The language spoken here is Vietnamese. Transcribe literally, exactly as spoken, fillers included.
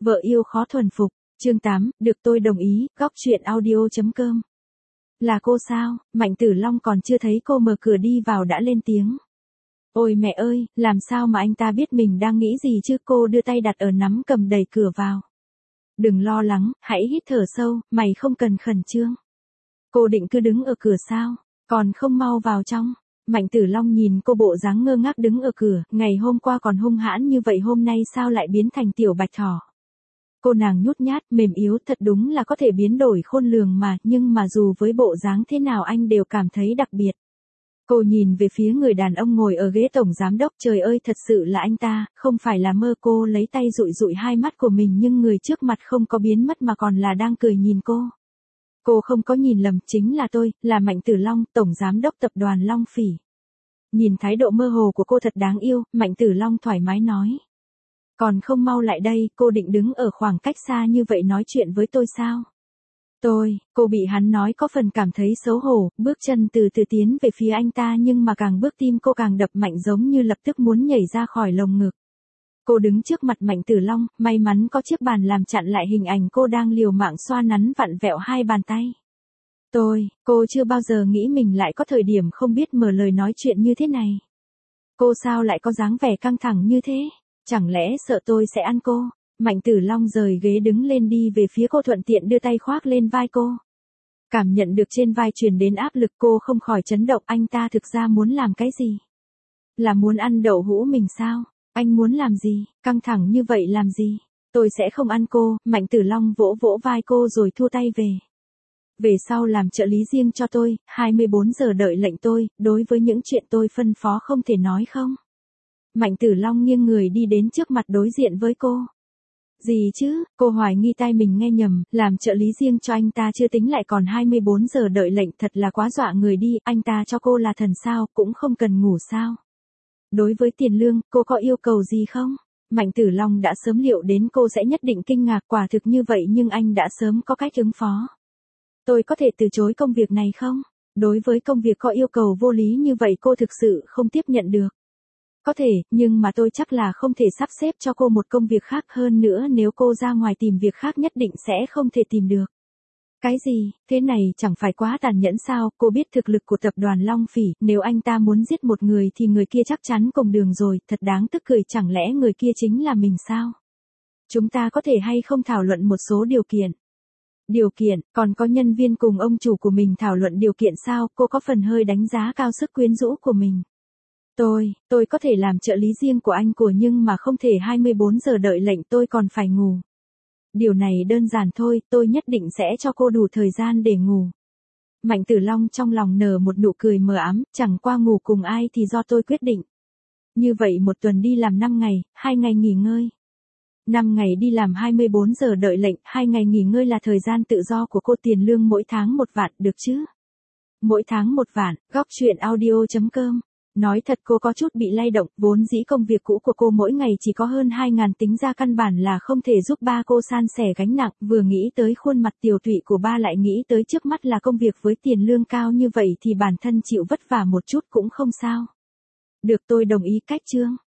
Vợ yêu khó thuần phục, chương tám, được tôi đồng ý, góc truyện audio.com. Là cô sao? Mạnh Tử Long còn chưa thấy cô mở cửa đi vào đã lên tiếng. Ôi mẹ ơi, làm sao mà anh ta biết mình đang nghĩ gì chứ? Cô đưa tay đặt ở nắm cầm đẩy cửa vào. Đừng lo lắng, hãy hít thở sâu, mày không cần khẩn trương. Cô định cứ đứng ở cửa sao? Còn không mau vào trong. Mạnh Tử Long nhìn cô bộ dáng ngơ ngác đứng ở cửa, ngày hôm qua còn hung hãn như vậy hôm nay sao lại biến thành tiểu bạch thỏ. Cô nàng nhút nhát, mềm yếu thật đúng là có thể biến đổi khôn lường mà, nhưng mà dù với bộ dáng thế nào anh đều cảm thấy đặc biệt. Cô nhìn về phía người đàn ông ngồi ở ghế tổng giám đốc, trời ơi thật sự là anh ta, không phải là mơ. Cô lấy tay dụi dụi hai mắt của mình nhưng người trước mặt không có biến mất mà còn là đang cười nhìn cô. Cô không có nhìn lầm, chính là tôi, là Mạnh Tử Long, tổng giám đốc tập đoàn Long Phỉ. Nhìn thái độ mơ hồ của cô thật đáng yêu, Mạnh Tử Long thoải mái nói. Còn không mau lại đây, cô định đứng ở khoảng cách xa như vậy nói chuyện với tôi sao? Tôi, cô bị hắn nói có phần cảm thấy xấu hổ, bước chân từ từ tiến về phía anh ta nhưng mà càng bước tim cô càng đập mạnh giống như lập tức muốn nhảy ra khỏi lồng ngực. Cô đứng trước mặt Mạnh Tử Long, may mắn có chiếc bàn làm chặn lại hình ảnh cô đang liều mạng xoa nắn vặn vẹo hai bàn tay. Tôi, cô chưa bao giờ nghĩ mình lại có thời điểm không biết mở lời nói chuyện như thế này. Cô sao lại có dáng vẻ căng thẳng như thế? Chẳng lẽ sợ tôi sẽ ăn cô? Mạnh Tử Long rời ghế đứng lên đi về phía cô, thuận tiện đưa tay khoác lên vai cô. Cảm nhận được trên vai truyền đến áp lực, cô không khỏi chấn động. Anh ta thực ra muốn làm cái gì? Là muốn ăn đậu hũ mình sao? Anh muốn làm gì? Căng thẳng như vậy làm gì? Tôi sẽ không ăn cô. Mạnh Tử Long vỗ vỗ vai cô rồi thua tay về. Về sau làm trợ lý riêng cho tôi, hai mươi bốn giờ đợi lệnh tôi, đối với những chuyện tôi phân phó không thể nói không? Mạnh Tử Long nghiêng người đi đến trước mặt đối diện với cô. Gì chứ? Cô hoài nghi tai mình nghe nhầm, làm trợ lý riêng cho anh ta chưa tính lại còn hai mươi bốn giờ đợi lệnh, thật là quá dọa người đi. Anh ta cho cô là thần sao, cũng không cần ngủ sao? Đối với tiền lương, cô có yêu cầu gì không? Mạnh Tử Long đã sớm liệu đến cô sẽ nhất định kinh ngạc, quả thực như vậy nhưng anh đã sớm có cách ứng phó. Tôi có thể từ chối công việc này không? Đối với công việc có yêu cầu vô lý như vậy cô thực sự không tiếp nhận được. Có thể, nhưng mà tôi chắc là không thể sắp xếp cho cô một công việc khác, hơn nữa nếu cô ra ngoài tìm việc khác nhất định sẽ không thể tìm được. Cái gì, thế này chẳng phải quá tàn nhẫn sao? Cô biết thực lực của tập đoàn Long Phỉ, nếu anh ta muốn giết một người thì người kia chắc chắn cùng đường rồi, thật đáng tức cười, chẳng lẽ người kia chính là mình sao? Chúng ta có thể hay không thảo luận một số điều kiện? Điều kiện, còn có nhân viên cùng ông chủ của mình thảo luận điều kiện sao? Cô có phần hơi đánh giá cao sức quyến rũ của mình. Tôi, tôi có thể làm trợ lý riêng của anh của nhưng mà không thể hai mươi bốn giờ đợi lệnh, tôi còn phải ngủ. Điều này đơn giản thôi, tôi nhất định sẽ cho cô đủ thời gian để ngủ. Mạnh Tử Long trong lòng nở một nụ cười mờ ám, chẳng qua ngủ cùng ai thì do tôi quyết định. Như vậy một tuần đi làm năm ngày, hai ngày nghỉ ngơi. năm ngày đi làm hai mươi bốn giờ đợi lệnh, hai ngày nghỉ ngơi là thời gian tự do của cô, tiền lương mỗi tháng một vạn, được chứ? Mỗi tháng một vạn, góc truyện audio.com. Nói thật cô có chút bị lay động, vốn dĩ công việc cũ của cô mỗi ngày chỉ có hơn hai ngàn, tính ra căn bản là không thể giúp ba cô san sẻ gánh nặng, vừa nghĩ tới khuôn mặt tiều tụy của ba lại nghĩ tới trước mắt là công việc với tiền lương cao như vậy thì bản thân chịu vất vả một chút cũng không sao. Được, tôi đồng ý cách chương.